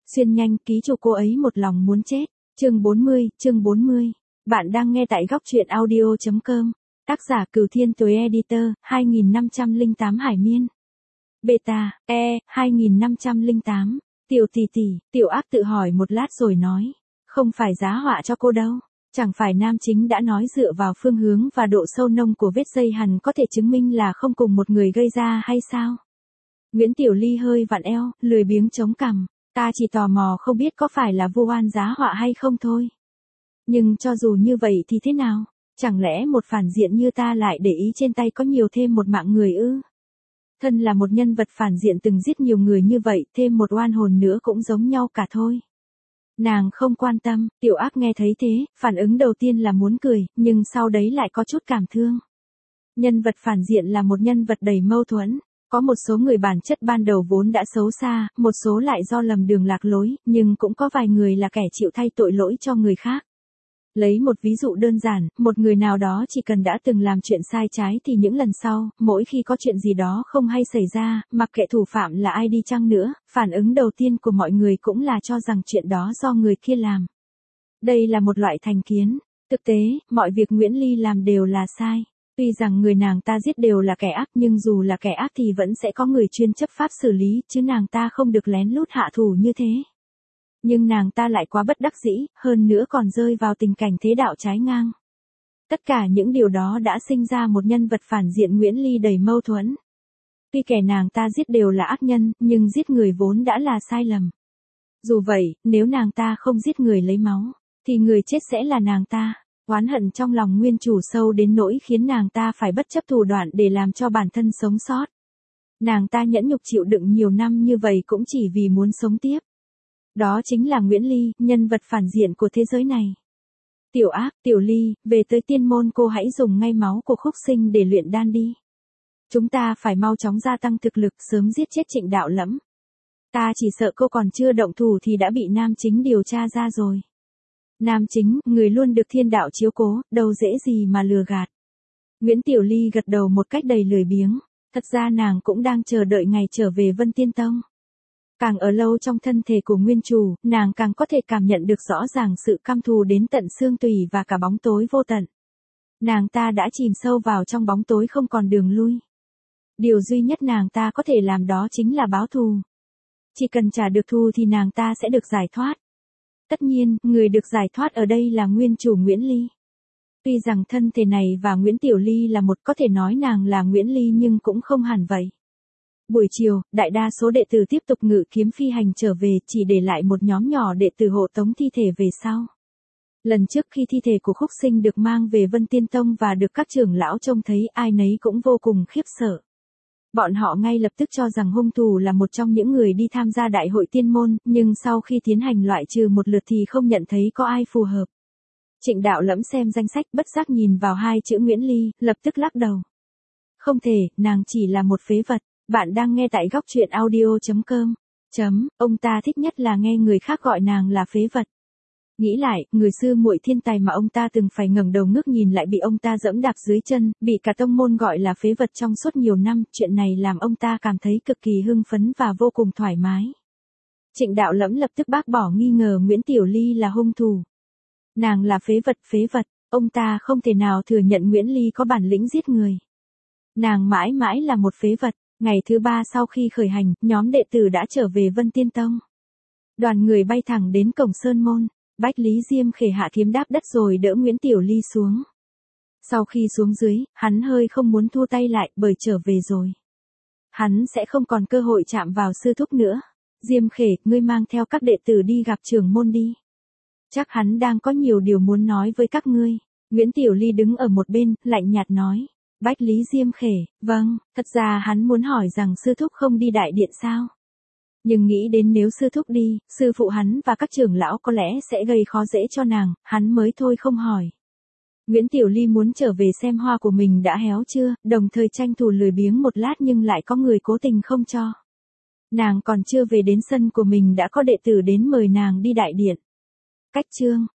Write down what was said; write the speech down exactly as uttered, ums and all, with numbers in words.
Xuyên nhanh, ký chủ cô ấy một lòng muốn chết. Chương bốn mươi, chương bốn mươi. Bạn đang nghe tại góc truyện audio chấm com. Tác giả Cửu Thiên Tuế Editor, hai nghìn năm trăm lẻ tám Hải Miên. Beta, E, hai nghìn năm trăm lẻ tám. Tiểu tỷ tỷ, tiểu ác tự hỏi một lát rồi nói. Không phải giá họa cho cô đâu. Chẳng phải nam chính đã nói dựa vào phương hướng và độ sâu nông của vết dây hằn có thể chứng minh là không cùng một người gây ra hay sao? Nguyễn Tiểu Ly hơi vặn eo, lười biếng chống cằm. Ta chỉ tò mò không biết có phải là vu oan giá họa hay không thôi. Nhưng cho dù như vậy thì thế nào? Chẳng lẽ một phản diện như ta lại để ý trên tay có nhiều thêm một mạng người ư? Thân là một nhân vật phản diện từng giết nhiều người như vậy, thêm một oan hồn nữa cũng giống nhau cả thôi. Nàng không quan tâm, tiểu ác nghe thấy thế, phản ứng đầu tiên là muốn cười, nhưng sau đấy lại có chút cảm thương. Nhân vật phản diện là một nhân vật đầy mâu thuẫn. Có một số người bản chất ban đầu vốn đã xấu xa, một số lại do lầm đường lạc lối, nhưng cũng có vài người là kẻ chịu thay tội lỗi cho người khác. Lấy một ví dụ đơn giản, một người nào đó chỉ cần đã từng làm chuyện sai trái thì những lần sau, mỗi khi có chuyện gì đó không hay xảy ra, mặc kệ thủ phạm là ai đi chăng nữa, phản ứng đầu tiên của mọi người cũng là cho rằng chuyện đó do người kia làm. Đây là một loại thành kiến. Thực tế, mọi việc Nguyễn Ly làm đều là sai. Tuy rằng người nàng ta giết đều là kẻ ác nhưng dù là kẻ ác thì vẫn sẽ có người chuyên chấp pháp xử lý, chứ nàng ta không được lén lút hạ thủ như thế. Nhưng nàng ta lại quá bất đắc dĩ, hơn nữa còn rơi vào tình cảnh thế đạo trái ngang. Tất cả những điều đó đã sinh ra một nhân vật phản diện Nguyễn Ly đầy mâu thuẫn. Tuy kẻ nàng ta giết đều là ác nhân, nhưng giết người vốn đã là sai lầm. Dù vậy, nếu nàng ta không giết người lấy máu, thì người chết sẽ là nàng ta. Oán hận trong lòng nguyên chủ sâu đến nỗi khiến nàng ta phải bất chấp thủ đoạn để làm cho bản thân sống sót. Nàng ta nhẫn nhục chịu đựng nhiều năm như vậy cũng chỉ vì muốn sống tiếp. Đó chính là Nguyễn Ly, nhân vật phản diện của thế giới này. Tiểu ác, Tiểu Ly, về tới tiên môn cô hãy dùng ngay máu của khúc sinh để luyện đan đi. Chúng ta phải mau chóng gia tăng thực lực sớm giết chết Trịnh Đạo Lẫm. Ta chỉ sợ cô còn chưa động thủ thì đã bị nam chính điều tra ra rồi. Nam chính, người luôn được thiên đạo chiếu cố, đâu dễ gì mà lừa gạt. Nguyễn Tiểu Ly gật đầu một cách đầy lười biếng. Thật ra nàng cũng đang chờ đợi ngày trở về Vân Tiên Tông. Càng ở lâu trong thân thể của nguyên chủ, nàng càng có thể cảm nhận được rõ ràng sự căm thù đến tận xương tủy và cả bóng tối vô tận. Nàng ta đã chìm sâu vào trong bóng tối không còn đường lui. Điều duy nhất nàng ta có thể làm đó chính là báo thù. Chỉ cần trả được thù thì nàng ta sẽ được giải thoát. Tất nhiên, người được giải thoát ở đây là nguyên chủ Nguyễn Ly. Tuy rằng thân thể này và Nguyễn Tiểu Ly là một, có thể nói nàng là Nguyễn Ly nhưng cũng không hẳn vậy. Buổi chiều, đại đa số đệ tử tiếp tục ngự kiếm phi hành trở về, chỉ để lại một nhóm nhỏ đệ tử hộ tống thi thể về sau. Lần trước khi thi thể của khúc sinh được mang về Vân Tiên Tông và được các trưởng lão trông thấy, ai nấy cũng vô cùng khiếp sợ. Bọn họ ngay lập tức cho rằng hung thủ là một trong những người đi tham gia đại hội tiên môn, nhưng sau khi tiến hành loại trừ một lượt thì không nhận thấy có ai phù hợp. Trịnh Đạo Lẫm xem danh sách bất giác nhìn vào hai chữ Nguyễn Ly, lập tức lắc đầu. Không thể, nàng chỉ là một phế vật. Bạn đang nghe tại góc truyện audio chấm com. Chấm, ông ta thích nhất là nghe người khác gọi nàng là phế vật. Nghĩ lại, người sư muội thiên tài mà ông ta từng phải ngẩng đầu ngước nhìn lại bị ông ta giẫm đạp dưới chân, bị cả tông môn gọi là phế vật trong suốt nhiều năm, chuyện này làm ông ta cảm thấy cực kỳ hưng phấn và vô cùng thoải mái. Trịnh Đạo Lẫm lập tức bác bỏ nghi ngờ Nguyễn Tiểu Ly là hung thủ. Nàng là phế vật, phế vật, ông ta không thể nào thừa nhận Nguyễn Ly có bản lĩnh giết người. Nàng mãi mãi là một phế vật. Ngày thứ ba sau khi khởi hành, nhóm đệ tử đã trở về Vân Tiên Tông. Đoàn người bay thẳng đến cổng Sơn Môn. Bách Lý Diêm khề hạ kiếm đáp đất rồi đỡ Nguyễn Tiểu Ly xuống. Sau khi xuống dưới, hắn hơi không muốn thu tay lại bởi trở về rồi. Hắn sẽ không còn cơ hội chạm vào sư thúc nữa. Diêm khề, ngươi mang theo các đệ tử đi gặp trưởng môn đi. Chắc hắn đang có nhiều điều muốn nói với các ngươi. Nguyễn Tiểu Ly đứng ở một bên, lạnh nhạt nói. Bách Lý Diêm khề, vâng, thật ra hắn muốn hỏi rằng sư thúc không đi đại điện sao. Nhưng nghĩ đến nếu sư thúc đi, sư phụ hắn và các trưởng lão có lẽ sẽ gây khó dễ cho nàng, hắn mới thôi không hỏi. Nguyễn Tiểu Ly muốn trở về xem hoa của mình đã héo chưa, đồng thời tranh thủ lười biếng một lát nhưng lại có người cố tình không cho. Nàng còn chưa về đến sân của mình đã có đệ tử đến mời nàng đi đại điện. Cách chương,